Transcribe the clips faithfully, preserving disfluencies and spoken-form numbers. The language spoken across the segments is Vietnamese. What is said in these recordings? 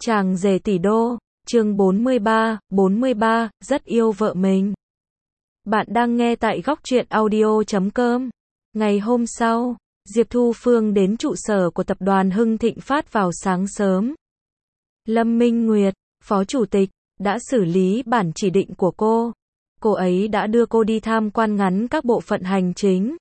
Chàng rể tỷ đô, chương bốn mươi ba, bốn mươi ba, rất yêu vợ mình. Bạn đang nghe tại góc truyện audio chấm com. Ngày hôm sau, Diệp Thu Phương đến trụ sở của tập đoàn Hưng Thịnh Phát vào sáng sớm. Lâm Minh Nguyệt, phó chủ tịch, đã xử lý bản chỉ định của cô. Cô ấy đã đưa cô đi tham quan ngắn các bộ phận hành chính,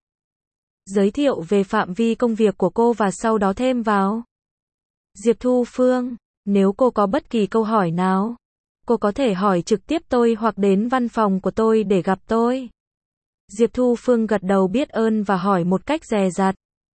giới thiệu về phạm vi công việc của cô và sau đó thêm vào. Diệp Thu Phương, nếu cô có bất kỳ câu hỏi nào, cô có thể hỏi trực tiếp tôi hoặc đến văn phòng của tôi để gặp tôi. Diệp Thu Phương gật đầu biết ơn và hỏi một cách dè dặt.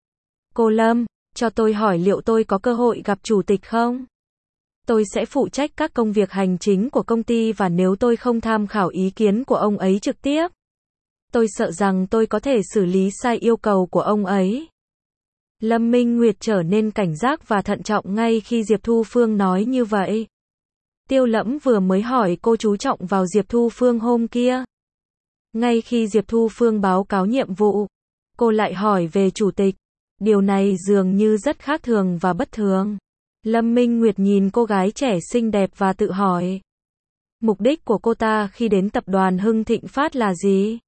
Cô Lâm, cho tôi hỏi liệu tôi có cơ hội gặp chủ tịch không? Tôi sẽ phụ trách các công việc hành chính của công ty và nếu tôi không tham khảo ý kiến của ông ấy trực tiếp, tôi sợ rằng tôi có thể xử lý sai yêu cầu của ông ấy. Lâm Minh Nguyệt trở nên cảnh giác và thận trọng ngay khi Diệp Thu Phương nói như vậy. Tiêu Lẫm vừa mới hỏi cô chú trọng vào Diệp Thu Phương hôm kia. Ngay khi Diệp Thu Phương báo cáo nhiệm vụ, cô lại hỏi về chủ tịch. Điều này dường như rất khác thường và bất thường. Lâm Minh Nguyệt nhìn cô gái trẻ xinh đẹp và tự hỏi. Mục đích của cô ta khi đến tập đoàn Hưng Thịnh Phát là gì?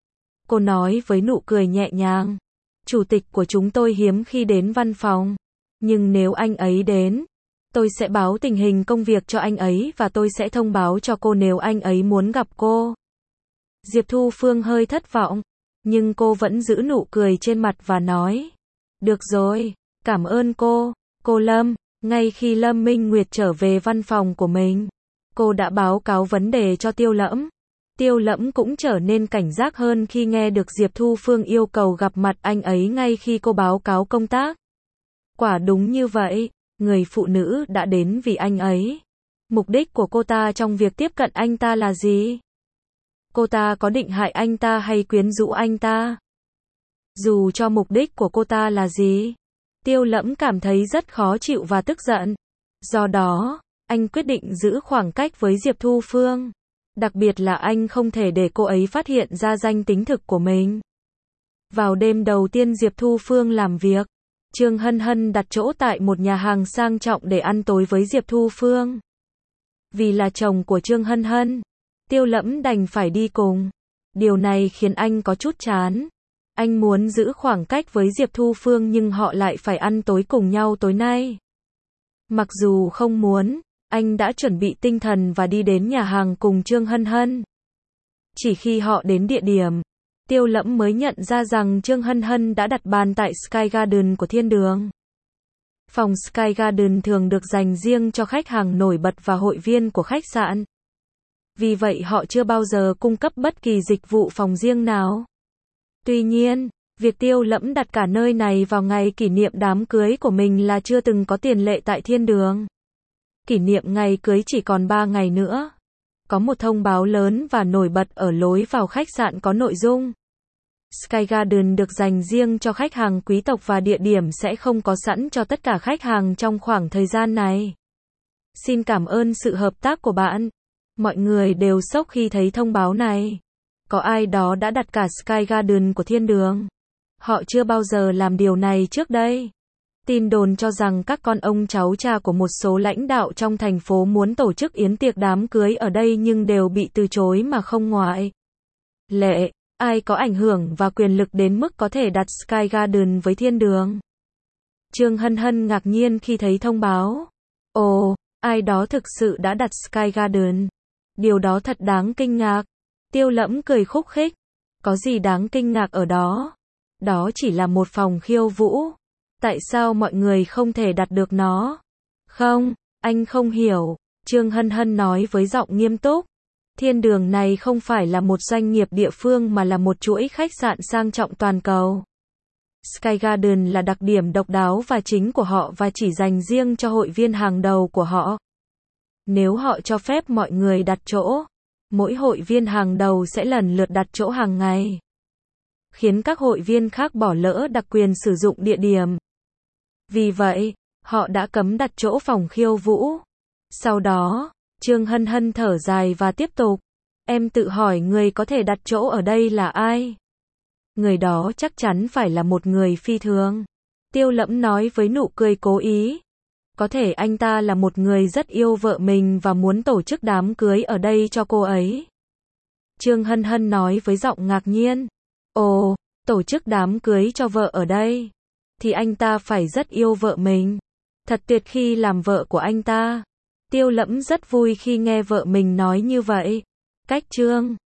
Cô nói với nụ cười nhẹ nhàng. Chủ tịch của chúng tôi hiếm khi đến văn phòng. Nhưng nếu anh ấy đến, tôi sẽ báo tình hình công việc cho anh ấy và tôi sẽ thông báo cho cô nếu anh ấy muốn gặp cô. Diệp Thu Phương hơi thất vọng, nhưng cô vẫn giữ nụ cười trên mặt và nói. Được rồi, cảm ơn cô, cô Lâm. Ngay khi Lâm Minh Nguyệt trở về văn phòng của mình, cô đã báo cáo vấn đề cho Tiêu Lẫm. Tiêu Lẫm cũng trở nên cảnh giác hơn khi nghe được Diệp Thu Phương yêu cầu gặp mặt anh ấy ngay khi cô báo cáo công tác. Quả đúng như vậy, người phụ nữ đã đến vì anh ấy. Mục đích của cô ta trong việc tiếp cận anh ta là gì? Cô ta có định hại anh ta hay quyến rũ anh ta? Dù cho mục đích của cô ta là gì, Tiêu Lẫm cảm thấy rất khó chịu và tức giận. Do đó, anh quyết định giữ khoảng cách với Diệp Thu Phương. Đặc biệt là anh không thể để cô ấy phát hiện ra danh tính thực của mình. Vào đêm đầu tiên Diệp Thu Phương làm việc, Trương Hân Hân đặt chỗ tại một nhà hàng sang trọng để ăn tối với Diệp Thu Phương. Vì là chồng của Trương Hân Hân, Tiêu Lẫm đành phải đi cùng. Điều này khiến anh có chút chán. Anh muốn giữ khoảng cách với Diệp Thu Phương nhưng họ lại phải ăn tối cùng nhau tối nay. Mặc dù không muốn, anh đã chuẩn bị tinh thần và đi đến nhà hàng cùng Trương Hân Hân. Chỉ khi họ đến địa điểm, Tiêu Lẫm mới nhận ra rằng Trương Hân Hân đã đặt bàn tại Sky Garden của Thiên Đường. Phòng Sky Garden thường được dành riêng cho khách hàng nổi bật và hội viên của khách sạn. Vì vậy họ chưa bao giờ cung cấp bất kỳ dịch vụ phòng riêng nào. Tuy nhiên, việc Tiêu Lẫm đặt cả nơi này vào ngày kỷ niệm đám cưới của mình là chưa từng có tiền lệ tại Thiên Đường. Kỷ niệm ngày cưới chỉ còn ba ngày nữa. Có một thông báo lớn và nổi bật ở lối vào khách sạn có nội dung. Sky Garden được dành riêng cho khách hàng quý tộc và địa điểm sẽ không có sẵn cho tất cả khách hàng trong khoảng thời gian này. Xin cảm ơn sự hợp tác của bạn. Mọi người đều sốc khi thấy thông báo này. Có ai đó đã đặt cả Sky Garden của Thiên Đường. Họ chưa bao giờ làm điều này trước đây. Tin đồn cho rằng các con ông cháu cha của một số lãnh đạo trong thành phố muốn tổ chức yến tiệc đám cưới ở đây nhưng đều bị từ chối mà không ngoại lệ. Ai có ảnh hưởng và quyền lực đến mức có thể đặt Sky Garden với Thiên Đường? Trương Hân Hân ngạc nhiên khi thấy thông báo. Ồ, ai đó thực sự đã đặt Sky Garden. Điều đó thật đáng kinh ngạc. Tiêu Lẫm cười khúc khích. Có gì đáng kinh ngạc ở đó? Đó chỉ là một phòng khiêu vũ. Tại sao mọi người không thể đặt được nó? Không, anh không hiểu. Trương Hân Hân nói với giọng nghiêm túc. Thiên Đường này không phải là một doanh nghiệp địa phương mà là một chuỗi khách sạn sang trọng toàn cầu. Sky Garden là đặc điểm độc đáo và chính của họ và chỉ dành riêng cho hội viên hàng đầu của họ. Nếu họ cho phép mọi người đặt chỗ, mỗi hội viên hàng đầu sẽ lần lượt đặt chỗ hàng ngày, khiến các hội viên khác bỏ lỡ đặc quyền sử dụng địa điểm. Vì vậy, họ đã cấm đặt chỗ phòng khiêu vũ. Sau đó, Trương Hân Hân thở dài và tiếp tục. Em tự hỏi người có thể đặt chỗ ở đây là ai? Người đó chắc chắn phải là một người phi thường. Tiêu Lẫm nói với nụ cười cố ý. Có thể anh ta là một người rất yêu vợ mình và muốn tổ chức đám cưới ở đây cho cô ấy. Trương Hân Hân nói với giọng ngạc nhiên. Ồ, tổ chức đám cưới cho vợ ở đây. Thì anh ta phải rất yêu vợ mình. Thật tuyệt khi làm vợ của anh ta. Tiêu Lẫm rất vui khi nghe vợ mình nói như vậy. Cách Trương